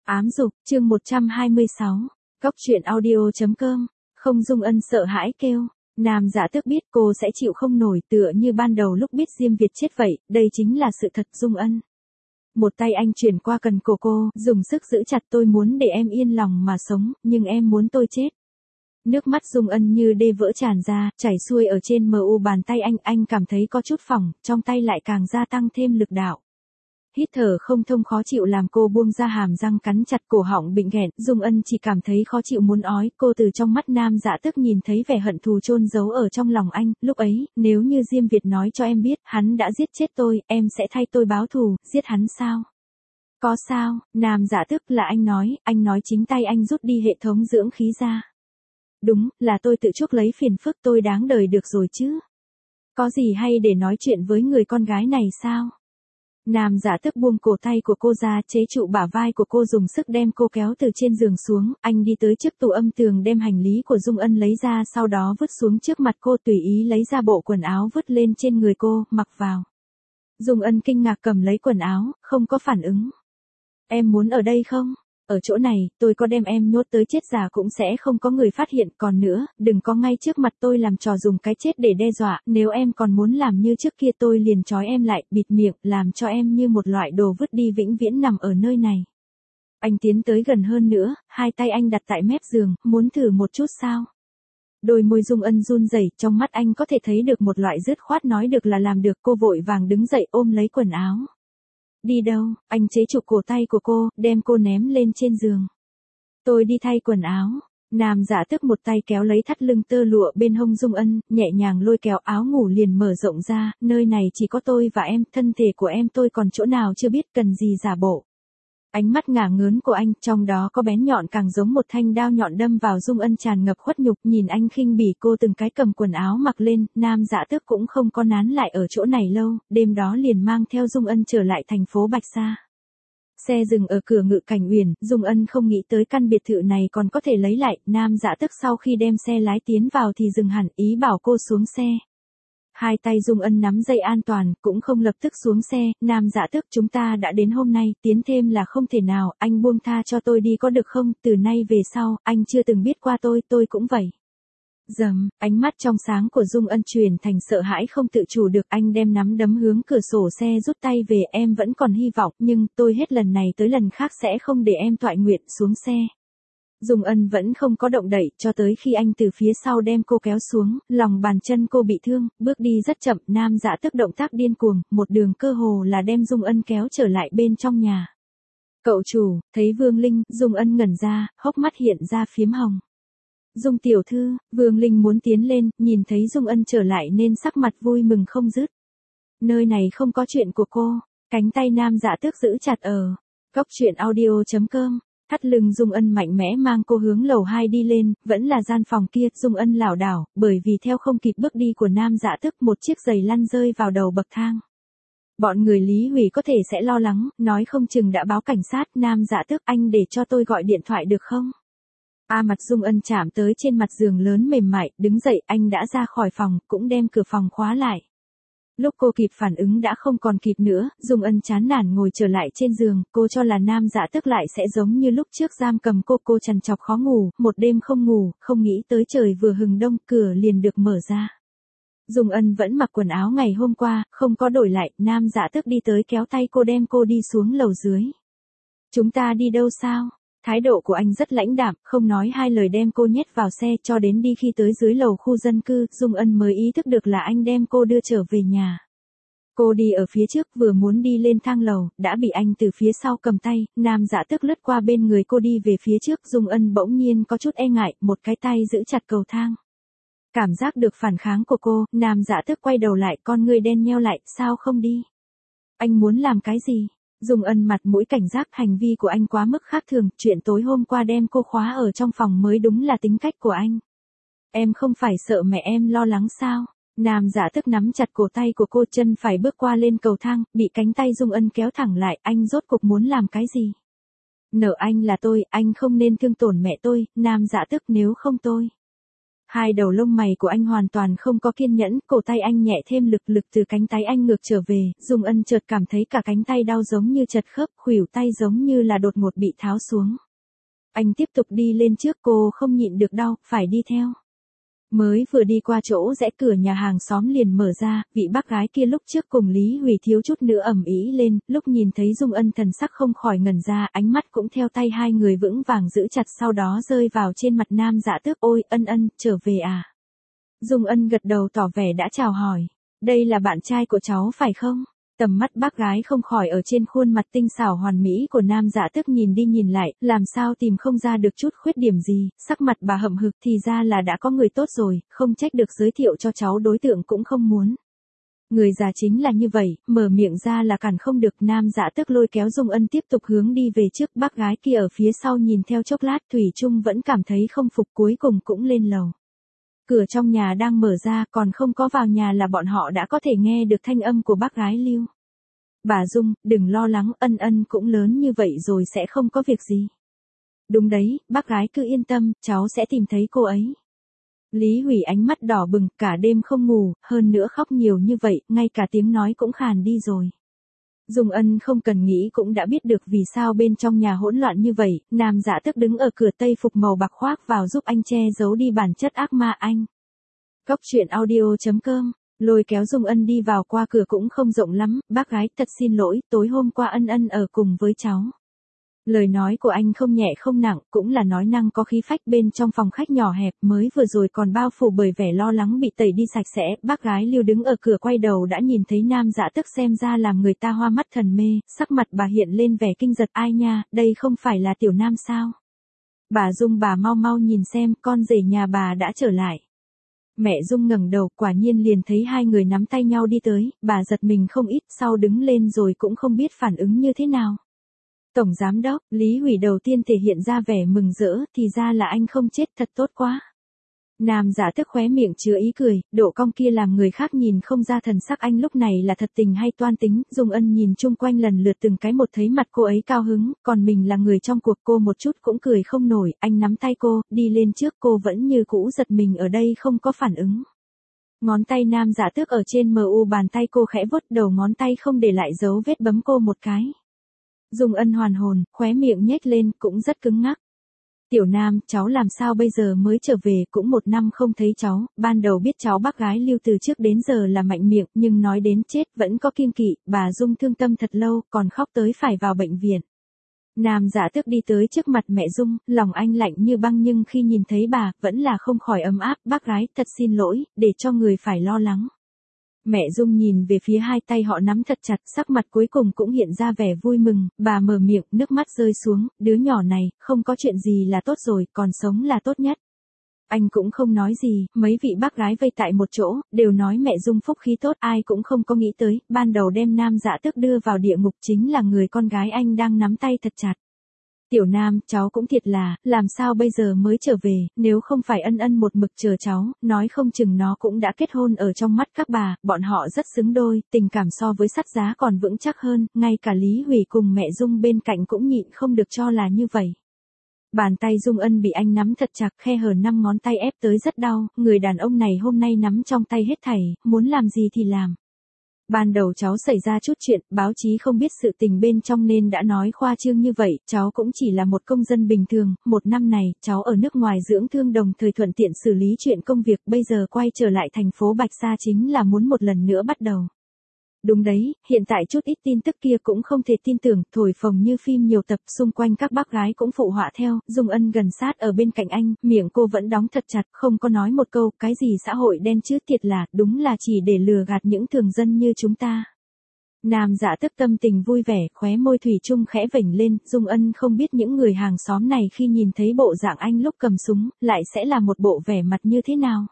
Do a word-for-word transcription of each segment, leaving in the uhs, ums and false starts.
Ám dục, chương một trăm hai mươi sáu. Góc truyện audio.com. Không Dung Ân sợ hãi kêu. Nam Dạ Tước biết cô sẽ chịu không nổi, tựa như ban đầu lúc biết Diêm Việt chết vậy, đây chính là sự thật. Dung Ân. Một tay anh chuyển qua cần cổ cô, dùng sức giữ chặt. Tôi muốn để em yên lòng mà sống, nhưng em muốn tôi chết. Nước mắt Dung Ân như đê vỡ tràn ra, chảy xuôi ở trên mờ u bàn tay anh, anh cảm thấy có chút phỏng, trong tay lại càng gia tăng thêm lực đạo. Hít thở không thông khó chịu làm cô buông ra hàm răng cắn chặt cổ họng bệnh nghẹn. Dung Ân chỉ cảm thấy khó chịu muốn ói. Cô từ trong mắt Nam Dạ Tước nhìn thấy vẻ hận thù chôn giấu ở trong lòng anh. Lúc ấy, nếu như Diêm Việt nói cho em biết hắn đã giết chết tôi, em sẽ thay tôi báo thù. Giết hắn sao? Có sao? Nam Dạ Tước là anh nói, anh nói chính tay anh rút đi hệ thống dưỡng khí ra. Đúng, là tôi tự chuốc lấy phiền phức, tôi đáng đời được rồi chứ. Có gì hay để nói chuyện với người con gái này sao? Nam Dạ Tước buông cổ tay của cô ra, chế trụ bả vai của cô, dùng sức đem cô kéo từ trên giường xuống. Anh đi tới trước tủ âm tường đem hành lý của Dung Ân lấy ra, sau đó vứt xuống trước mặt cô, tùy ý lấy ra bộ quần áo vứt lên trên người cô, mặc vào. Dung Ân kinh ngạc cầm lấy quần áo, không có phản ứng. Em muốn ở đây không? Ở chỗ này, tôi có đem em nhốt tới chết già cũng sẽ không có người phát hiện. Còn nữa, đừng có ngay trước mặt tôi làm trò dùng cái chết để đe dọa. Nếu em còn muốn làm như trước kia tôi liền trói em lại, bịt miệng, làm cho em như một loại đồ vứt đi vĩnh viễn nằm ở nơi này. Anh tiến tới gần hơn nữa, hai tay anh đặt tại mép giường, muốn thử một chút sao? Đôi môi Dung Ân run rẩy, trong mắt anh có thể thấy được một loại dứt khoát, nói được là làm được. Cô vội vàng đứng dậy ôm lấy quần áo. Đi đâu? Anh chế trụ cổ tay của cô, đem cô ném lên trên giường. Tôi đi thay quần áo. Nam Dạ Tước một tay kéo lấy thắt lưng tơ lụa bên hông Dung Ân, nhẹ nhàng lôi kéo áo ngủ liền mở rộng ra. Nơi này chỉ có tôi và em, thân thể của em tôi còn chỗ nào chưa biết, cần gì giả bộ. Ánh mắt ngả ngớn của anh, trong đó có bén nhọn càng giống một thanh đao nhọn đâm vào Dung Ân, tràn ngập khuất nhục. Nhìn anh khinh bỉ cô từng cái cầm quần áo mặc lên, Nam Dạ Tước cũng không có nán lại ở chỗ này lâu, đêm đó liền mang theo Dung Ân trở lại thành phố Bạch Sa. Xe dừng ở cửa Ngự Cảnh Uyển, Dung Ân không nghĩ tới căn biệt thự này còn có thể lấy lại. Nam Dạ Tước sau khi đem xe lái tiến vào thì dừng hẳn, ý bảo cô xuống xe. Hai tay Dung Ân nắm dây an toàn, cũng không lập tức xuống xe. Nam Dạ Tước, chúng ta đã đến hôm nay, tiến thêm là không thể nào, anh buông tha cho tôi đi có được không? Từ nay về sau, anh chưa từng biết qua tôi, tôi cũng vậy. Dầm, ánh mắt trong sáng của Dung Ân chuyển thành sợ hãi không tự chủ được. Anh đem nắm đấm hướng cửa sổ xe rút tay về. Em vẫn còn hy vọng, nhưng tôi hết lần này tới lần khác sẽ không để em toại nguyện. Xuống xe. Dung Ân vẫn không có động đậy, cho tới khi anh từ phía sau đem cô kéo xuống, lòng bàn chân cô bị thương, bước đi rất chậm. Nam Dạ Tước động tác điên cuồng, một đường cơ hồ là đem Dung Ân kéo trở lại bên trong nhà. Cậu chủ, thấy Vương Linh, Dung Ân ngẩn ra, hốc mắt hiện ra phiếm hồng. Dung tiểu thư, Vương Linh muốn tiến lên, nhìn thấy Dung Ân trở lại nên sắc mặt vui mừng không dứt. Nơi này không có chuyện của cô, cánh tay Nam Dạ Tước giữ chặt ở góc truyện audio.com. Thắt lưng Dung Ân mạnh mẽ mang cô hướng lầu hai đi lên, vẫn là gian phòng kia. Dung Ân lảo đảo, bởi vì theo không kịp bước đi của Nam Dạ Tước, một chiếc giày lăn rơi vào đầu bậc thang. Bọn người Lý Hủy có thể sẽ lo lắng, nói không chừng đã báo cảnh sát. Nam Dạ Tước, anh để cho tôi gọi điện thoại được không? A mặt Dung Ân chạm tới trên mặt giường lớn mềm mại, đứng dậy, anh đã ra khỏi phòng, cũng đem cửa phòng khóa lại. Lúc cô kịp phản ứng đã không còn kịp nữa, Dung Ân chán nản ngồi trở lại trên giường, cô cho là Nam Dạ Tước lại sẽ giống như lúc trước giam cầm cô, cô trằn trọc khó ngủ, một đêm không ngủ, không nghĩ tới trời vừa hừng đông, cửa liền được mở ra. Dung Ân vẫn mặc quần áo ngày hôm qua, không có đổi lại. Nam Dạ Tước đi tới kéo tay cô đem cô đi xuống lầu dưới. Chúng ta đi đâu sao? Thái độ của anh rất lãnh đạm, không nói hai lời đem cô nhét vào xe, cho đến đi khi tới dưới lầu khu dân cư, Dung Ân mới ý thức được là anh đem cô đưa trở về nhà. Cô đi ở phía trước, vừa muốn đi lên thang lầu, đã bị anh từ phía sau cầm tay. Nam Dạ Tước lướt qua bên người cô đi về phía trước. Dung Ân bỗng nhiên có chút e ngại, một cái tay giữ chặt cầu thang. Cảm giác được phản kháng của cô, Nam Dạ Tước quay đầu lại, con ngươi đen nheo lại, sao không đi? Anh muốn làm cái gì? Dung Ân mặt mũi cảnh giác, hành vi của anh quá mức khác thường, chuyện tối hôm qua đem cô khóa ở trong phòng mới đúng là tính cách của anh. Em không phải sợ mẹ em lo lắng sao? Nam Dạ Tước nắm chặt cổ tay của cô, chân phải bước qua lên cầu thang, bị cánh tay Dung Ân kéo thẳng lại. Anh rốt cuộc muốn làm cái gì? Nợ anh là tôi, anh không nên thương tổn mẹ tôi. Nam Dạ Tước, nếu không tôi Hai đầu lông mày của anh hoàn toàn không có kiên nhẫn, cổ tay anh nhẹ thêm lực lực từ cánh tay anh ngược trở về, Dung Ân chợt cảm thấy cả cánh tay đau giống như chật khớp, khuỷu tay giống như là đột ngột bị tháo xuống. Anh tiếp tục đi lên trước, cô không nhịn được đau, phải đi theo. Mới vừa đi qua chỗ rẽ cửa nhà hàng xóm liền mở ra, vị bác gái kia lúc trước cùng Lý Hủy thiếu chút nữa ầm ĩ lên, lúc nhìn thấy Dung Ân thần sắc không khỏi ngẩn ra, ánh mắt cũng theo tay hai người vững vàng giữ chặt, sau đó rơi vào trên mặt Nam Dạ Tước. Ôi, Ân Ân, trở về à? Dung Ân gật đầu tỏ vẻ đã chào hỏi. Đây là bạn trai của cháu phải không? Tầm mắt bác gái không khỏi ở trên khuôn mặt tinh xảo hoàn mỹ của Nam Dạ Tước nhìn đi nhìn lại, làm sao tìm không ra được chút khuyết điểm gì, sắc mặt bà hậm hực, thì ra là đã có người tốt rồi, không trách được giới thiệu cho cháu đối tượng cũng không muốn. Người già chính là như vậy, mở miệng ra là cản không được. Nam Dạ Tước lôi kéo Dung Ân tiếp tục hướng đi về trước, bác gái kia ở phía sau nhìn theo chốc lát, thủy chung vẫn cảm thấy không phục, cuối cùng cũng lên lầu. Cửa trong nhà đang mở ra, còn không có vào nhà là bọn họ đã có thể nghe được thanh âm của bác gái Lưu. Bà Dung, đừng lo lắng, Ân Ân cũng lớn như vậy rồi sẽ không có việc gì. Đúng đấy, bác gái cứ yên tâm, cháu sẽ tìm thấy cô ấy. Lý Hủy ánh mắt đỏ bừng, cả đêm không ngủ, hơn nữa khóc nhiều như vậy, ngay cả tiếng nói cũng khàn đi rồi. Dung Ân không cần nghĩ cũng đã biết được vì sao bên trong nhà hỗn loạn như vậy, Nam Dạ Tước đứng ở cửa tây phục màu bạc khoác vào giúp anh che giấu đi bản chất ác ma anh. Cóc truyện audio chấm com, lôi kéo Dung Ân đi vào, qua cửa cũng không rộng lắm, bác gái thật xin lỗi, tối hôm qua Ân Ân ở cùng với cháu. Lời nói của anh không nhẹ không nặng, cũng là nói năng có khí phách. Bên trong phòng khách nhỏ hẹp mới vừa rồi còn bao phủ bởi vẻ lo lắng bị tẩy đi sạch sẽ, bác gái Lưu đứng ở cửa quay đầu đã nhìn thấy Nam Dạ Tước, xem ra làm người ta hoa mắt thần mê, sắc mặt bà hiện lên vẻ kinh giật. Ai nha, đây không phải là Tiểu Nam sao? Bà Dung, bà mau mau nhìn xem, con rể nhà bà đã trở lại. Mẹ Dung ngẩng đầu, quả nhiên liền thấy hai người nắm tay nhau đi tới, bà giật mình không ít, sau đứng lên rồi cũng không biết phản ứng như thế nào. Tổng giám đốc, Lý Hủy đầu tiên thể hiện ra vẻ mừng rỡ, thì ra là anh không chết, thật tốt quá. Nam Dạ Tước khóe miệng chứa ý cười, độ cong kia làm người khác nhìn không ra thần sắc anh lúc này là thật tình hay toan tính. Dung Ân nhìn chung quanh lần lượt từng cái một, thấy mặt cô ấy cao hứng, còn mình là người trong cuộc, cô một chút cũng cười không nổi. Anh nắm tay cô, đi lên trước, cô vẫn như cũ giật mình ở đây không có phản ứng. Ngón tay Nam Dạ Tước ở trên mờ u bàn tay cô khẽ vuốt, đầu ngón tay không để lại dấu vết bấm cô một cái. Dung Ân hoàn hồn, khóe miệng nhếch lên, cũng rất cứng ngắc. Tiểu Nam, cháu làm sao bây giờ mới trở về, cũng một năm không thấy cháu, ban đầu biết cháu bác gái Lưu từ trước đến giờ là mạnh miệng, nhưng nói đến chết vẫn có kiêng kỵ, bà Dung thương tâm thật lâu, còn khóc tới phải vào bệnh viện. Nam Dạ Tước đi tới trước mặt mẹ Dung, lòng anh lạnh như băng, nhưng khi nhìn thấy bà, vẫn là không khỏi ấm áp. Bác gái, thật xin lỗi, để cho người phải lo lắng. Mẹ Dung nhìn về phía hai tay họ nắm thật chặt, sắc mặt cuối cùng cũng hiện ra vẻ vui mừng, bà mở miệng, nước mắt rơi xuống, đứa nhỏ này, không có chuyện gì là tốt rồi, còn sống là tốt nhất. Anh cũng không nói gì, mấy vị bác gái vây tại một chỗ, đều nói mẹ Dung phúc khí tốt, ai cũng không có nghĩ tới, ban đầu đem Nam Dạ Tước đưa vào địa ngục chính là người con gái anh đang nắm tay thật chặt. Tiểu Nam, cháu cũng thiệt là, làm sao bây giờ mới trở về, nếu không phải Ân Ân một mực chờ cháu, nói không chừng nó cũng đã kết hôn. Ở trong mắt các bà, bọn họ rất xứng đôi, tình cảm so với sắt giá còn vững chắc hơn, ngay cả Lý Hủy cùng mẹ Dung bên cạnh cũng nhịn không được cho là như vậy. Bàn tay Dung Ân bị anh nắm thật chặt, khe hở năm ngón tay ép tới rất đau, người đàn ông này hôm nay nắm trong tay hết thảy, muốn làm gì thì làm. Ban đầu cháu xảy ra chút chuyện, báo chí không biết sự tình bên trong nên đã nói khoa trương như vậy, cháu cũng chỉ là một công dân bình thường, một năm này, cháu ở nước ngoài dưỡng thương đồng thời thuận tiện xử lý chuyện công việc, bây giờ quay trở lại thành phố Bạch Sa chính là muốn một lần nữa bắt đầu. Đúng đấy, hiện tại chút ít tin tức kia cũng không thể tin tưởng, thổi phồng như phim nhiều tập, xung quanh các bác gái cũng phụ họa theo. Dung Ân gần sát ở bên cạnh anh, miệng cô vẫn đóng thật chặt, không có nói một câu, cái gì xã hội đen chứ, thiệt là, đúng là chỉ để lừa gạt những thường dân như chúng ta. Nam Dạ Tước tâm tình vui vẻ, khóe môi thủy chung khẽ vểnh lên. Dung Ân không biết những người hàng xóm này khi nhìn thấy bộ dạng anh lúc cầm súng, lại sẽ là một bộ vẻ mặt như thế nào.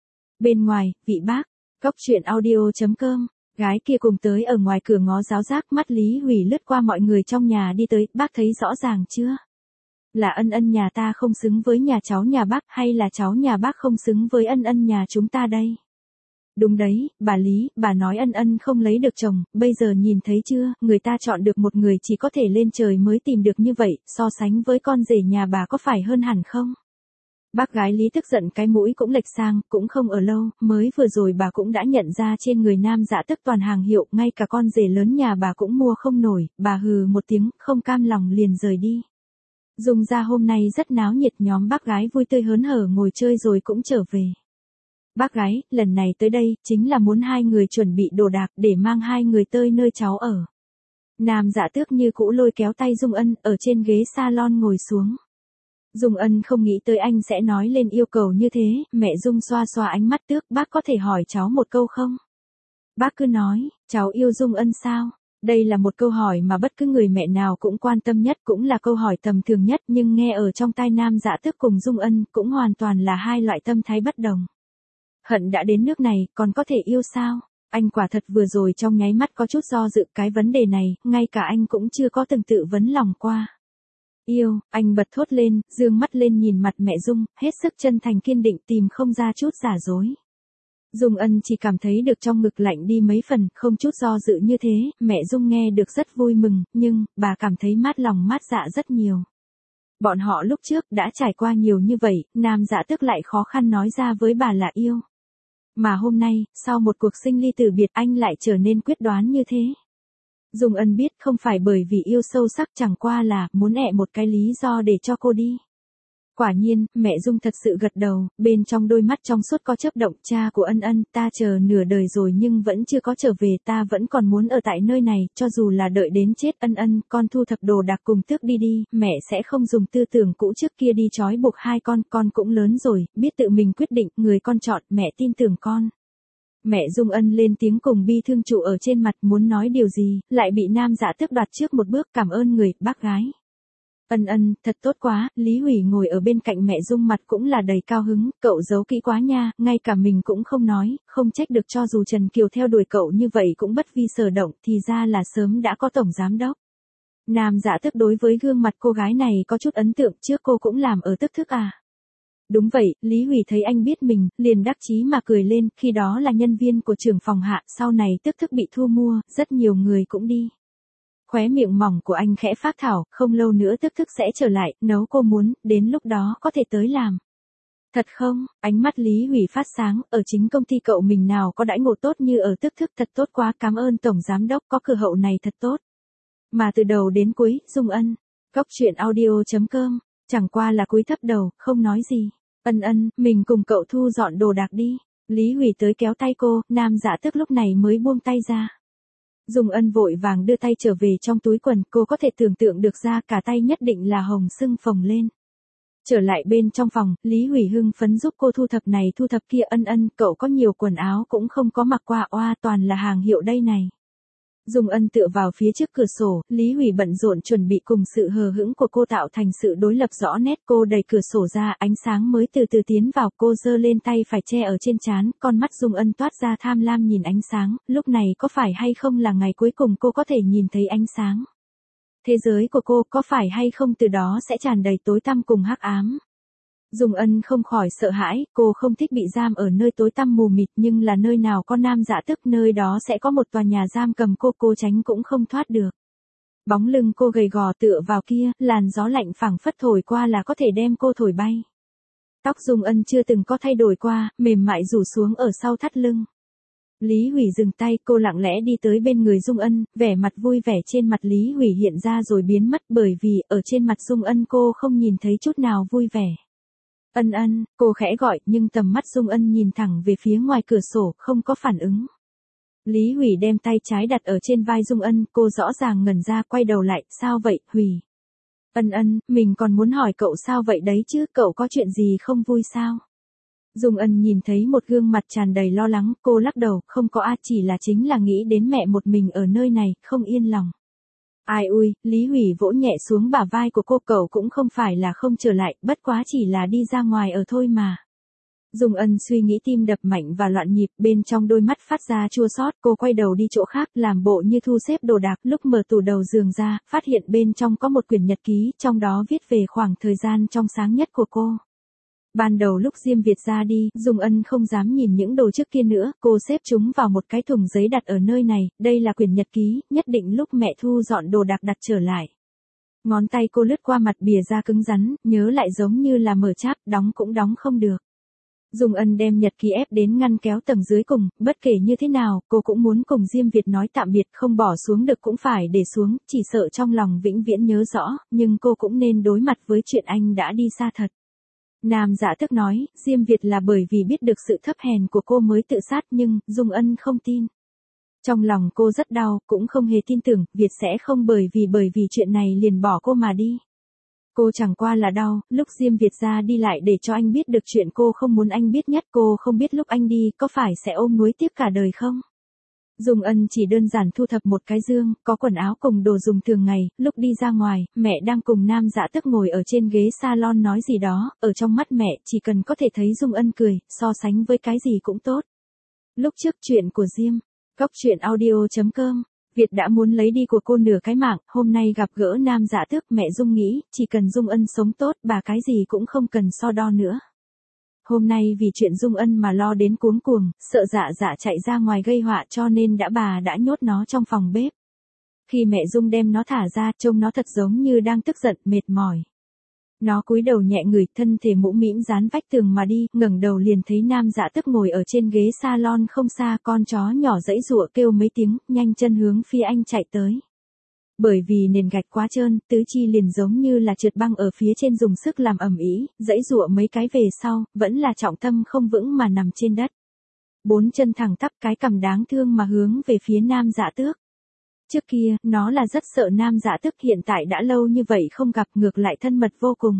Bên ngoài, vị bác, cóc truyện audio chấm com. Gái kia cùng tới ở ngoài cửa ngó giáo giác, mắt Lý Hủy lướt qua mọi người trong nhà đi tới, bác thấy rõ ràng chưa? Là Ân Ân nhà ta không xứng với nhà cháu nhà bác, hay là cháu nhà bác không xứng với Ân Ân nhà chúng ta đây? Đúng đấy, bà Lý, bà nói Ân Ân không lấy được chồng, bây giờ nhìn thấy chưa, người ta chọn được một người chỉ có thể lên trời mới tìm được như vậy, so sánh với con rể nhà bà có phải hơn hẳn không? Bác gái Lý tức giận cái mũi cũng lệch sang, cũng không ở lâu, mới vừa rồi bà cũng đã nhận ra trên người Nam Dạ Tức toàn hàng hiệu, ngay cả con rể lớn nhà bà cũng mua không nổi, bà hừ một tiếng, không cam lòng liền rời đi. Dung gia hôm nay rất náo nhiệt, nhóm bác gái vui tươi hớn hở ngồi chơi rồi cũng trở về. Bác gái, lần này tới đây, chính là muốn hai người chuẩn bị đồ đạc để mang hai người tới nơi cháu ở. Nam Dạ Tước như cũ lôi kéo tay Dung Ân, ở trên ghế salon ngồi xuống. Dung Ân không nghĩ tới anh sẽ nói lên yêu cầu như thế, mẹ Dung xoa xoa ánh mắt Tước, bác có thể hỏi cháu một câu không? Bác cứ nói, cháu yêu Dung Ân sao? Đây là một câu hỏi mà bất cứ người mẹ nào cũng quan tâm nhất, cũng là câu hỏi tầm thường nhất, nhưng nghe ở trong tai Nam Dạ Tước cùng Dung Ân cũng hoàn toàn là hai loại tâm thái bất đồng. Hận đã đến nước này, còn có thể yêu sao? Anh quả thật vừa rồi trong nháy mắt có chút do dự, cái vấn đề này, ngay cả anh cũng chưa có từng tự vấn lòng qua. Yêu, anh bật thốt lên, dương mắt lên nhìn mặt mẹ Dung, hết sức chân thành kiên định, tìm không ra chút giả dối. Dung Ân chỉ cảm thấy được trong ngực lạnh đi mấy phần, không chút do dự như thế, mẹ Dung nghe được rất vui mừng, nhưng, bà cảm thấy mát lòng mát dạ rất nhiều. Bọn họ lúc trước đã trải qua nhiều như vậy, Nam Dạ Tước lại khó khăn nói ra với bà là yêu. Mà hôm nay, sau một cuộc sinh ly tử biệt, anh lại trở nên quyết đoán như thế. Dung Ân biết không phải bởi vì yêu sâu sắc, chẳng qua là muốn ẹ một cái lý do để cho cô đi. Quả nhiên, mẹ Dung thật sự gật đầu, bên trong đôi mắt trong suốt có chớp động, cha của Ân Ân, ta chờ nửa đời rồi nhưng vẫn chưa có trở về, ta vẫn còn muốn ở tại nơi này, cho dù là đợi đến chết. Ân Ân, con thu thập đồ đạc cùng Tước đi đi, mẹ sẽ không dùng tư tưởng cũ trước kia đi trói buộc hai con, con cũng lớn rồi, biết tự mình quyết định, người con chọn, mẹ tin tưởng con. Mẹ Dung Ân lên tiếng cùng bi thương trụ ở trên mặt, muốn nói điều gì, lại bị Nam Dạ Tước đoạt trước một bước, cảm ơn người, bác gái. Ân Ân, thật tốt quá, Lý Hủy ngồi ở bên cạnh mẹ Dung mặt cũng là đầy cao hứng, cậu giấu kỹ quá nha, ngay cả mình cũng không nói, không trách được, cho dù Trần Kiều theo đuổi cậu như vậy cũng bất vi sở động, thì ra là sớm đã có tổng giám đốc. Nam Dạ Tước đối với gương mặt cô gái này có chút ấn tượng, trước cô cũng làm ở Tức Thức à. Đúng vậy, Lý Hủy thấy anh biết mình, liền đắc chí mà cười lên, khi đó là nhân viên của trưởng phòng hạ, sau này Tức Thức bị thu mua, rất nhiều người cũng đi. Khóe miệng mỏng của anh khẽ phát thảo, không lâu nữa Tức Thức sẽ trở lại, nấu cô muốn, đến lúc đó có thể tới làm. Thật không? Ánh mắt Lý Hủy phát sáng, ở chính công ty cậu mình nào có đãi ngộ tốt như ở Tức Thức, thật tốt quá, cảm ơn tổng giám đốc, có cửa hậu này thật tốt. Mà từ đầu đến cuối, Dung Ân, Góc Chuyện Audio chấm com, chẳng qua là cúi thấp đầu, không nói gì. Ân Ân, mình cùng cậu thu dọn đồ đạc đi. Lý Hủy tới kéo tay cô, Nam Dạ Tước lúc này mới buông tay ra. Dung Ân vội vàng đưa tay trở về trong túi quần, cô có thể tưởng tượng được ra cả tay nhất định là hồng sưng phồng lên. Trở lại bên trong phòng, Lý Hủy hưng phấn giúp cô thu thập này thu thập kia. Ân Ân, cậu có nhiều quần áo cũng không có mặc qua, oa toàn là hàng hiệu đây này. Dung Ân tựa vào phía trước cửa sổ, Lý Hủy bận rộn chuẩn bị cùng sự hờ hững của cô tạo thành sự đối lập rõ nét. Cô đẩy cửa sổ ra, ánh sáng mới từ từ tiến vào, cô giơ lên tay phải che ở trên trán, con mắt Dung Ân toát ra tham lam nhìn ánh sáng, lúc này có phải hay không là ngày cuối cùng cô có thể nhìn thấy ánh sáng. Thế giới của cô có phải hay không từ đó sẽ tràn đầy tối tăm cùng hắc ám. Dung Ân không khỏi sợ hãi, cô không thích bị giam ở nơi tối tăm mù mịt, nhưng là nơi nào có Nam Dạ Tước, nơi đó sẽ có một tòa nhà giam cầm cô, cô tránh cũng không thoát được. Bóng lưng cô gầy gò tựa vào kia, làn gió lạnh phảng phất thổi qua là có thể đem cô thổi bay. Tóc Dung Ân chưa từng có thay đổi qua, mềm mại rủ xuống ở sau thắt lưng. Lý Hủy dừng tay, cô lặng lẽ đi tới bên người Dung Ân, vẻ mặt vui vẻ trên mặt Lý Hủy hiện ra rồi biến mất, bởi vì ở trên mặt Dung Ân cô không nhìn thấy chút nào vui vẻ. Ân Ân, cô khẽ gọi, nhưng tầm mắt Dung Ân nhìn thẳng về phía ngoài cửa sổ, không có phản ứng. Lý Hủy đem tay trái đặt ở trên vai Dung Ân, cô rõ ràng ngẩn ra, quay đầu lại, sao vậy, Hủy? Ân Ân, mình còn muốn hỏi cậu sao vậy đấy chứ, cậu có chuyện gì không vui sao? Dung Ân nhìn thấy một gương mặt tràn đầy lo lắng, cô lắc đầu, không có a, chỉ là chính là nghĩ đến mẹ một mình ở nơi này, không yên lòng. Ai ui, Lý Hủy vỗ nhẹ xuống bả vai của cô, cậu cũng không phải là không trở lại, bất quá chỉ là đi ra ngoài ở thôi mà. Dung Ân suy nghĩ, tim đập mạnh và loạn nhịp, bên trong đôi mắt phát ra chua xót, cô quay đầu đi chỗ khác, làm bộ như thu xếp đồ đạc, lúc mở tủ đầu giường ra, phát hiện bên trong có một quyển nhật ký, trong đó viết về khoảng thời gian trong sáng nhất của cô. Ban đầu lúc Diêm Việt ra đi, Dung Ân không dám nhìn những đồ trước kia nữa, cô xếp chúng vào một cái thùng giấy đặt ở nơi này, đây là quyển nhật ký, nhất định lúc mẹ thu dọn đồ đạc đặt trở lại. Ngón tay cô lướt qua mặt bìa da cứng rắn, nhớ lại giống như là mở cháp, đóng cũng đóng không được. Dung Ân đem nhật ký ép đến ngăn kéo tầng dưới cùng, bất kể như thế nào, cô cũng muốn cùng Diêm Việt nói tạm biệt, không bỏ xuống được cũng phải để xuống, chỉ sợ trong lòng vĩnh viễn nhớ rõ, nhưng cô cũng nên đối mặt với chuyện anh đã đi xa thật. Nam Dạ Tước nói, Diêm Việt là bởi vì biết được sự thấp hèn của cô mới tự sát nhưng, Dung Ân không tin. Trong lòng cô rất đau, cũng không hề tin tưởng, Việt sẽ không bởi vì bởi vì chuyện này liền bỏ cô mà đi. Cô chẳng qua là đau, lúc Diêm Việt ra đi lại để cho anh biết được chuyện cô không muốn anh biết nhất, cô không biết lúc anh đi có phải sẽ ôm nuối tiếc cả đời không? Dung Ân chỉ đơn giản thu thập một cái dương, có quần áo cùng đồ dùng thường ngày, lúc đi ra ngoài, mẹ đang cùng Nam Dạ Tước ngồi ở trên ghế salon nói gì đó, ở trong mắt mẹ chỉ cần có thể thấy Dung Ân cười, so sánh với cái gì cũng tốt. Lúc trước chuyện của Diêm, Góc Chuyện Audio chấm com, Việt đã muốn lấy đi của cô nửa cái mạng, hôm nay gặp gỡ Nam Dạ Tước, mẹ Dung nghĩ, chỉ cần Dung Ân sống tốt, bà cái gì cũng không cần so đo nữa. Hôm nay vì chuyện Dung Ân mà lo đến cuống cuồng, sợ Dạ Dạ chạy ra ngoài gây họa cho nên đã bà đã nhốt nó trong phòng bếp. Khi mẹ Dung đem nó thả ra, trông nó thật giống như đang tức giận, mệt mỏi. Nó cúi đầu nhẹ người, thân thể mũm mĩm dán vách tường mà đi, ngẩng đầu liền thấy Nam Dạ Tước ngồi ở trên ghế salon không xa, con chó nhỏ giãy giụa kêu mấy tiếng, nhanh chân hướng phía anh chạy tới. Bởi vì nền gạch quá trơn, tứ chi liền giống như là trượt băng ở phía trên dùng sức làm ầm ĩ, giãy giụa mấy cái về sau, vẫn là trọng tâm không vững mà nằm trên đất. Bốn chân thẳng tắp, cái cằm đáng thương mà hướng về phía Nam Dạ Tước. Trước kia, nó là rất sợ Nam Dạ Tước, hiện tại đã lâu như vậy không gặp, ngược lại thân mật vô cùng.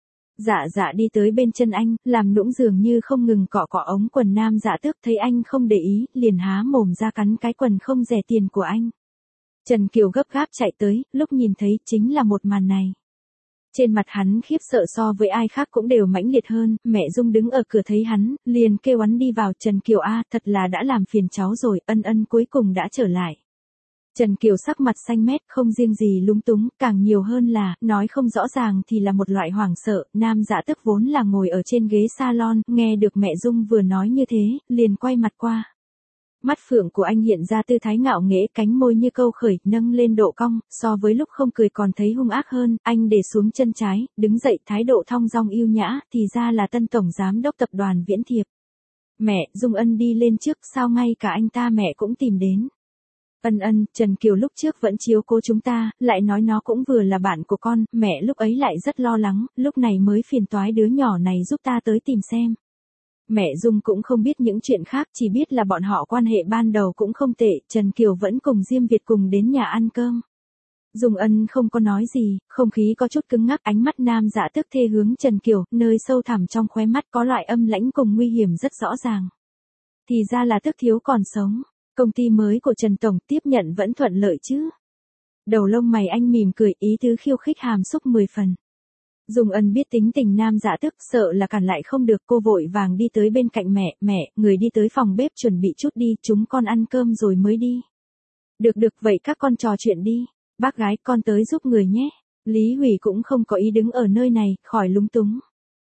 Dạ dạ đi tới bên chân anh, làm nũng dường như không ngừng cọ cọ ống quần Nam Dạ Tước, thấy anh không để ý, liền há mồm ra cắn cái quần không rẻ tiền của anh. Trần Kiều gấp gáp chạy tới, lúc nhìn thấy chính là một màn này. Trên mặt hắn khiếp sợ so với ai khác cũng đều mãnh liệt hơn, mẹ Dung đứng ở cửa thấy hắn, liền kêu hắn đi vào, Trần Kiều a, thật là đã làm phiền cháu rồi, Ân Ân cuối cùng đã trở lại. Trần Kiều sắc mặt xanh mét, không riêng gì lúng túng, càng nhiều hơn là, nói không rõ ràng thì là một loại hoảng sợ, Nam Dạ Tước vốn là ngồi ở trên ghế salon, nghe được mẹ Dung vừa nói như thế, liền quay mặt qua. Mắt phượng của anh hiện ra tư thái ngạo nghễ, cánh môi như câu khởi, nâng lên độ cong, so với lúc không cười còn thấy hung ác hơn, anh để xuống chân trái, đứng dậy, thái độ thong dong yêu nhã, thì ra là tân tổng giám đốc tập đoàn Viễn Thiệp. Mẹ, Dung Ân đi lên trước, sao ngay cả anh ta mẹ cũng tìm đến. Ân Ân, Trần Kiều lúc trước vẫn chiếu cố chúng ta, lại nói nó cũng vừa là bạn của con, mẹ lúc ấy lại rất lo lắng, lúc này mới phiền toái đứa nhỏ này giúp ta tới tìm xem. Mẹ Dung cũng không biết những chuyện khác, chỉ biết là bọn họ quan hệ ban đầu cũng không tệ, Trần Kiều vẫn cùng Diêm Việt cùng đến nhà ăn cơm. Dung Ân không có nói gì, không khí có chút cứng ngắc, ánh mắt Nam Dạ Tước thê hướng Trần Kiều, nơi sâu thẳm trong khóe mắt có loại âm lãnh cùng nguy hiểm rất rõ ràng. Thì ra là Tước thiếu còn sống. Công ty mới của Trần Tổng tiếp nhận vẫn thuận lợi chứ? Đầu lông mày anh mỉm cười, ý tứ khiêu khích hàm xúc mười phần. Dung Ân biết tính tình Nam Dạ Tước, sợ là cản lại không được, cô vội vàng đi tới bên cạnh mẹ, mẹ, người đi tới phòng bếp chuẩn bị chút đi, chúng con ăn cơm rồi mới đi. Được được, vậy các con trò chuyện đi, bác gái con tới giúp người nhé. Lý Hủy cũng không có ý đứng ở nơi này, khỏi lúng túng.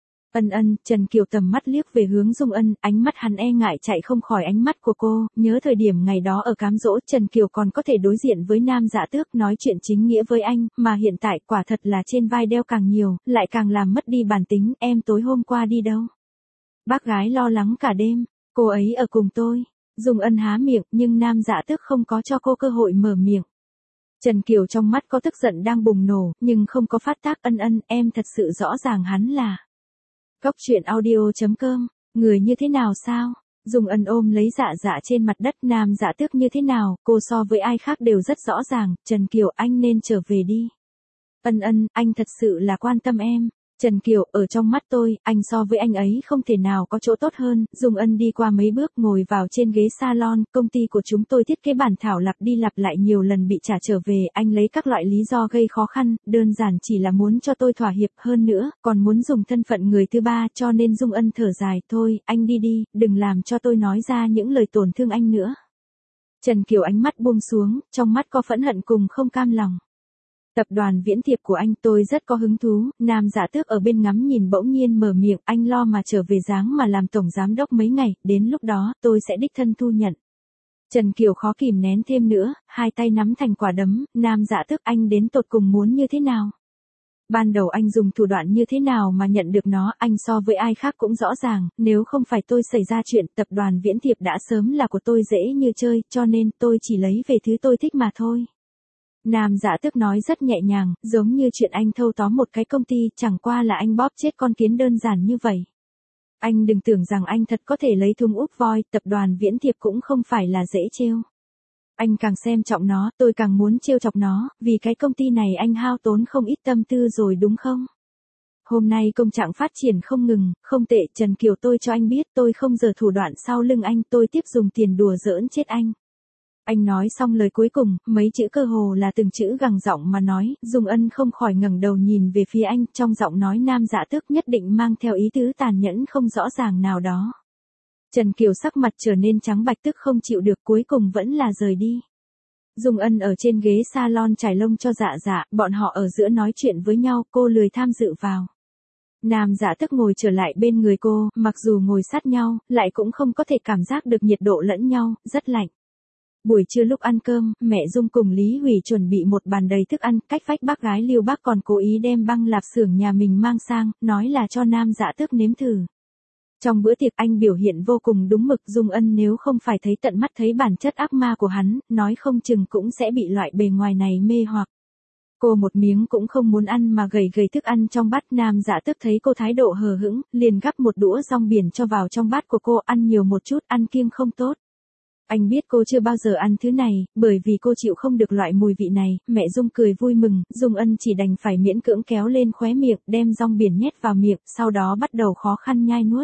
Ân Ân, Trần Kiều tầm mắt liếc về hướng Dung Ân, ánh mắt hắn e ngại chạy không khỏi ánh mắt của cô, nhớ thời điểm ngày đó ở cám dỗ, Trần Kiều còn có thể đối diện với Nam Dạ Tước nói chuyện chính nghĩa với anh, mà hiện tại quả thật là trên vai đeo càng nhiều, lại càng làm mất đi bản tính, em tối hôm qua đi đâu? Bác gái lo lắng cả đêm, cô ấy ở cùng tôi. Dung Ân há miệng, nhưng Nam Dạ Tước không có cho cô cơ hội mở miệng. Trần Kiều trong mắt có tức giận đang bùng nổ, nhưng không có phát tác. Ân Ân, em thật sự rõ ràng hắn là... Góc Chuyện Audio chấm com, người như thế nào sao? Dung Ân ôm lấy Dạ Dạ trên mặt đất, Nam Dạ Tước như thế nào, cô so với ai khác đều rất rõ ràng, Trần Kiều anh nên trở về đi. Ân Ân, anh thật sự là quan tâm em. Trần Kiều, ở trong mắt tôi, anh so với anh ấy không thể nào có chỗ tốt hơn. Dung Ân đi qua mấy bước ngồi vào trên ghế salon, công ty của chúng tôi thiết kế bản thảo lặp đi lặp lại nhiều lần bị trả trở về, anh lấy các loại lý do gây khó khăn, đơn giản chỉ là muốn cho tôi thỏa hiệp hơn nữa, còn muốn dùng thân phận người thứ ba, cho nên Dung Ân thở dài, thôi, anh đi đi, đừng làm cho tôi nói ra những lời tổn thương anh nữa. Trần Kiều ánh mắt buông xuống, trong mắt có phẫn hận cùng không cam lòng. Tập đoàn Viễn Thiệp của anh tôi rất có hứng thú, Nam Dạ Tước ở bên ngắm nhìn bỗng nhiên mở miệng, anh lo mà trở về dáng mà làm tổng giám đốc mấy ngày, đến lúc đó tôi sẽ đích thân thu nhận. Trần Kiều khó kìm nén thêm nữa, hai tay nắm thành quả đấm, Nam Dạ Tước anh đến tột cùng muốn như thế nào? Ban đầu anh dùng thủ đoạn như thế nào mà nhận được nó, anh so với ai khác cũng rõ ràng, nếu không phải tôi xảy ra chuyện, tập đoàn Viễn Thiệp đã sớm là của tôi dễ như chơi, cho nên tôi chỉ lấy về thứ tôi thích mà thôi. Nam Dạ Tước nói rất nhẹ nhàng, giống như chuyện anh thâu tóm một cái công ty, chẳng qua là anh bóp chết con kiến đơn giản như vậy. Anh đừng tưởng rằng anh thật có thể lấy thùng úp voi, tập đoàn Viễn Thiệp cũng không phải là dễ trêu. Anh càng xem trọng nó, tôi càng muốn trêu chọc nó, vì cái công ty này anh hao tốn không ít tâm tư rồi đúng không? Hôm nay công trạng phát triển không ngừng, không tệ, Trần Kiều, tôi cho anh biết tôi không giở thủ đoạn sau lưng anh, tôi tiếp dùng tiền đùa giỡn chết anh. Anh nói xong lời cuối cùng, mấy chữ cơ hồ là từng chữ gằn giọng mà nói, Dung Ân không khỏi ngẩng đầu nhìn về phía anh, trong giọng nói Nam Dạ Tước nhất định mang theo ý tứ tàn nhẫn không rõ ràng nào đó. Trần Kiều sắc mặt trở nên trắng bạch, tức không chịu được, cuối cùng vẫn là rời đi. Dung Ân ở trên ghế salon trải lông cho Dạ Dạ, bọn họ ở giữa nói chuyện với nhau, cô lười tham dự vào. Nam Dạ Tước ngồi trở lại bên người cô, mặc dù ngồi sát nhau, lại cũng không có thể cảm giác được nhiệt độ lẫn nhau, rất lạnh. Buổi trưa lúc ăn cơm, mẹ Dung cùng Lý Hủy chuẩn bị một bàn đầy thức ăn, cách vách bác gái Lưu Bác còn cố ý đem băng lạp xưởng nhà mình mang sang, nói là cho Nam Dạ Tước nếm thử. Trong bữa tiệc anh biểu hiện vô cùng đúng mực, Dung Ân nếu không phải thấy tận mắt thấy bản chất ác ma của hắn, nói không chừng cũng sẽ bị loại bề ngoài này mê hoặc. Cô một miếng cũng không muốn ăn mà gầy gầy thức ăn trong bát. Nam Dạ Tước thấy cô thái độ hờ hững, liền gắp một đũa rong biển cho vào trong bát của cô, ăn nhiều một chút, ăn kiêng không tốt. Anh biết cô chưa bao giờ ăn thứ này, bởi vì cô chịu không được loại mùi vị này, mẹ Dung cười vui mừng, Dung Ân chỉ đành phải miễn cưỡng kéo lên khóe miệng, đem rong biển nhét vào miệng, sau đó bắt đầu khó khăn nhai nuốt.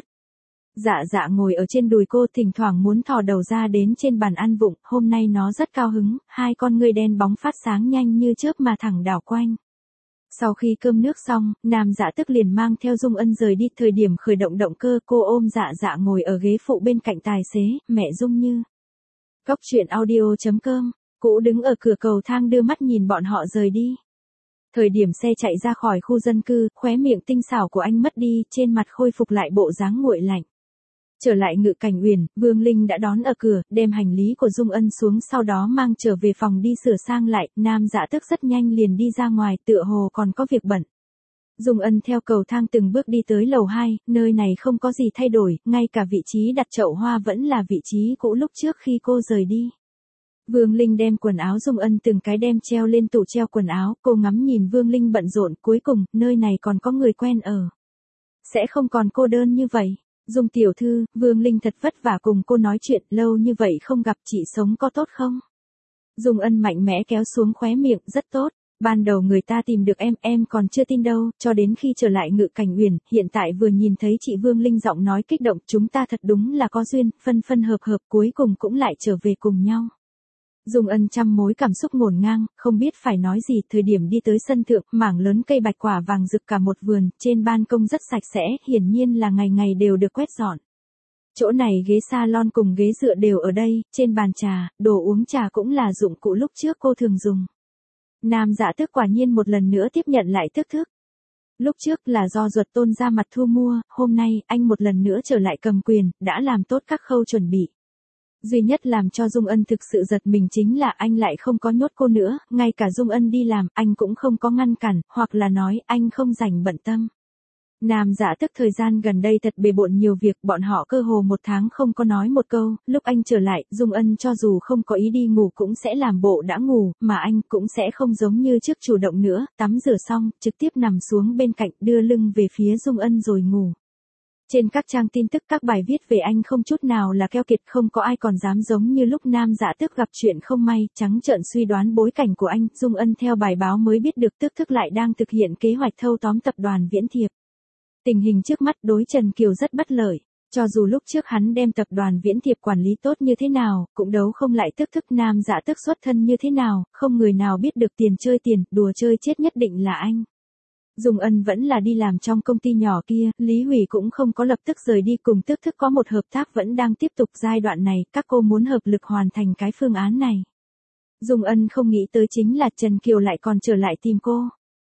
Dạ Dạ ngồi ở trên đùi cô, thỉnh thoảng muốn thò đầu ra đến trên bàn ăn vụng, hôm nay nó rất cao hứng, hai con ngươi đen bóng phát sáng nhanh như chớp mà thẳng đảo quanh. Sau khi cơm nước xong, Nam Dạ Tước liền mang theo Dung Ân rời đi, thời điểm khởi động động cơ, cô ôm Dạ Dạ ngồi ở ghế phụ bên cạnh tài xế, mẹ Dung Như. Góc truyện audio chấm com, Cũ đứng ở cửa cầu thang đưa mắt nhìn bọn họ rời đi. Thời điểm xe chạy ra khỏi khu dân cư, khóe miệng tinh xảo của anh mất đi, trên mặt khôi phục lại bộ dáng nguội lạnh. Trở lại Ngự Cảnh Uyển, Vương Linh đã đón ở cửa, đem hành lý của Dung Ân xuống, sau đó mang trở về phòng đi sửa sang lại. Nam Dạ Tước rất nhanh liền đi ra ngoài, tựa hồ còn có việc bận. Dung Ân theo cầu thang từng bước đi tới lầu hai, nơi này không có gì thay đổi, ngay cả vị trí đặt chậu hoa vẫn là vị trí cũ lúc trước khi cô rời đi. Vương Linh đem quần áo Dung Ân từng cái đem treo lên tủ treo quần áo, cô ngắm nhìn Vương Linh bận rộn, cuối cùng, nơi này còn có người quen ở. Sẽ không còn cô đơn như vậy. Dung tiểu thư, Vương Linh thật vất vả cùng cô nói chuyện, lâu như vậy không gặp, chị sống có tốt không? Dung Ân mạnh mẽ kéo xuống khóe miệng, rất tốt. Ban đầu người ta tìm được em, em còn chưa tin đâu, cho đến khi trở lại Ngự Cảnh Uyển, hiện tại vừa nhìn thấy chị Vương Linh giọng nói kích động, chúng ta thật đúng là có duyên, phân phân hợp hợp, cuối cùng cũng lại trở về cùng nhau. Dung Ân trăm mối cảm xúc ngổn ngang, không biết phải nói gì, thời điểm đi tới sân thượng, mảng lớn cây bạch quả vàng rực cả một vườn, trên ban công rất sạch sẽ, hiển nhiên là ngày ngày đều được quét dọn. Chỗ này ghế salon cùng ghế dựa đều ở đây, trên bàn trà, đồ uống trà cũng là dụng cụ lúc trước cô thường dùng. Nam Dạ Tước quả nhiên một lần nữa tiếp nhận lại thước thước. Lúc trước là do Duật Tôn ra mặt thu mua, hôm nay, anh một lần nữa trở lại cầm quyền, đã làm tốt các khâu chuẩn bị. Duy nhất làm cho Dung Ân thực sự giật mình chính là anh lại không có nhốt cô nữa, ngay cả Dung Ân đi làm, anh cũng không có ngăn cản, hoặc là nói anh không rảnh bận tâm. Nam Dạ Tước thời gian gần đây thật bề bộn nhiều việc, bọn họ cơ hồ một tháng không có nói một câu, lúc anh trở lại, Dung Ân cho dù không có ý đi ngủ cũng sẽ làm bộ đã ngủ, mà anh cũng sẽ không giống như trước chủ động nữa, tắm rửa xong, trực tiếp nằm xuống bên cạnh, đưa lưng về phía Dung Ân rồi ngủ. Trên các trang tin tức các bài viết về anh không chút nào là keo kiệt, không có ai còn dám giống như lúc Nam Dạ Tước gặp chuyện không may, trắng trợn suy đoán bối cảnh của anh, Dung Ân theo bài báo mới biết được Tước Thức lại đang thực hiện kế hoạch thâu tóm tập đoàn Viễn Thiệp. Tình hình trước mắt đối Trần Kiều rất bất lợi, cho dù lúc trước hắn đem tập đoàn Viễn Thiệp quản lý tốt như thế nào, cũng đấu không lại Tước Thức. Nam Dạ Tước xuất thân như thế nào, không người nào biết được, tiền chơi tiền, đùa chơi chết nhất định là anh. Dung Ân vẫn là đi làm trong công ty nhỏ kia, Lý Hủy cũng không có lập tức rời đi, cùng Tước Thức có một hợp tác vẫn đang tiếp tục. Giai đoạn này, các cô muốn hợp lực hoàn thành cái phương án này. Dung Ân không nghĩ tới chính là Trần Kiều lại còn trở lại tìm cô.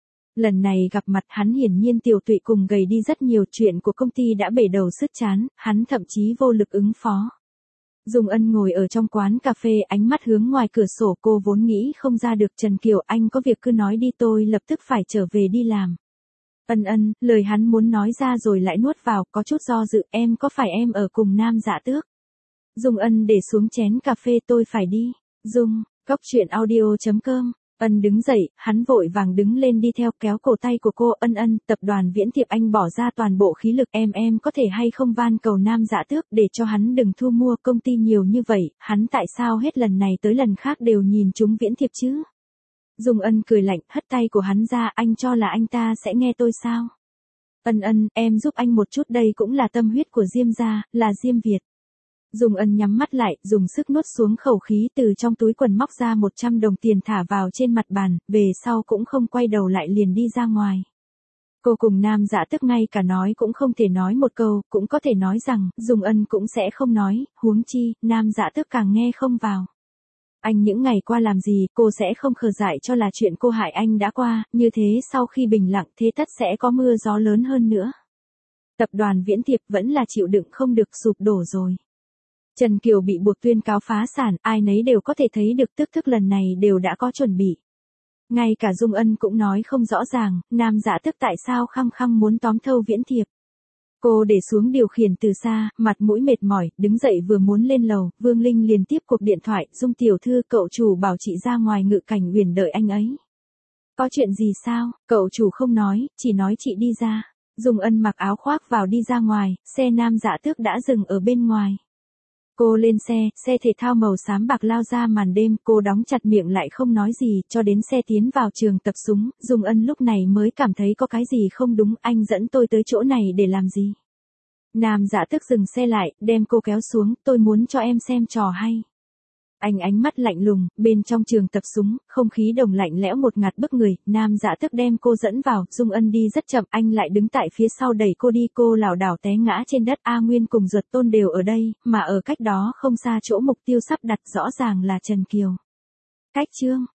Lần này gặp mặt hắn hiển nhiên tiểu tụy cùng gầy đi rất nhiều, chuyện của công ty đã bể đầu sứt trán, hắn thậm chí vô lực ứng phó. Dung Ân ngồi ở trong quán cà phê, ánh mắt hướng ngoài cửa sổ, cô vốn nghĩ không ra được Trần Kiều, anh có việc cứ nói đi, tôi lập tức phải trở về đi làm. Ân ân, lời hắn muốn nói ra rồi lại nuốt vào, có chút do dự, em có phải em ở cùng Nam Dạ Tước? Dung Ân để xuống chén cà phê, tôi phải đi. Dung, Cốc Truyện Audio chấm com. Ân đứng dậy, hắn vội vàng đứng lên đi theo kéo cổ tay của cô. Ân ân, tập đoàn Viễn Thiệp anh bỏ ra toàn bộ khí lực, em em có thể hay không van cầu Nam Dạ Tước để cho hắn đừng thu mua công ty nhiều như vậy, hắn tại sao hết lần này tới lần khác đều nhìn chúng Viễn Thiệp chứ? Dung Ân cười lạnh, hất tay của hắn ra, anh cho là anh ta sẽ nghe tôi sao? Ân ân, em giúp anh một chút, đây cũng là tâm huyết của Diêm gia, là Diêm Việt. Dung Ân nhắm mắt lại, dùng sức nuốt xuống khẩu khí, từ trong túi quần móc ra một trăm đồng tiền thả vào trên mặt bàn, về sau cũng không quay đầu lại liền đi ra ngoài. Cô cùng Nam Dạ Tước ngay cả nói cũng không thể nói một câu, cũng có thể nói rằng, Dung Ân cũng sẽ không nói, huống chi, Nam Dạ Tước càng nghe không vào. Anh những ngày qua làm gì, cô sẽ không khờ dại cho là chuyện cô hại anh đã qua, như thế sau khi bình lặng thế tất sẽ có mưa gió lớn hơn nữa. Tập đoàn Viễn Thiệp vẫn là chịu đựng không được, sụp đổ rồi. Trần Kiều bị buộc tuyên cáo phá sản, ai nấy đều có thể thấy được tức thức lần này đều đã có chuẩn bị. Ngay cả Dung Ân cũng nói không rõ ràng, Nam Dạ Tước tại sao khăng khăng muốn tóm thâu Viễn Thiệp. Cô để xuống điều khiển từ xa, mặt mũi mệt mỏi, đứng dậy vừa muốn lên lầu, Vương Linh liền tiếp cuộc điện thoại, Dung tiểu thư, cậu chủ bảo chị ra ngoài Ngự Cảnh Uyển đợi anh ấy. Có chuyện gì sao? Cậu chủ không nói, chỉ nói chị đi ra. Dung Ân mặc áo khoác vào đi ra ngoài, xe Nam Dạ Tước đã dừng ở bên ngoài. Cô lên xe, xe thể thao màu xám bạc lao ra màn đêm, cô đóng chặt miệng lại không nói gì, cho đến xe tiến vào trường tập súng, Dung Ân lúc này mới cảm thấy có cái gì không đúng, anh dẫn tôi tới chỗ này để làm gì? Nam Dạ Tước dừng xe lại, đem cô kéo xuống, tôi muốn cho em xem trò hay. Anh ánh mắt lạnh lùng, bên trong trường tập súng, không khí đồng lạnh lẽo một ngạt bức người, Nam Dạ Tước đem cô dẫn vào, Dung Ân đi rất chậm, anh lại đứng tại phía sau đẩy cô đi, cô lảo đảo té ngã trên đất. A Nguyên cùng Duật Tôn đều ở đây, mà ở cách đó không xa chỗ mục tiêu sắp đặt rõ ràng là Trần Kiều. Cách chương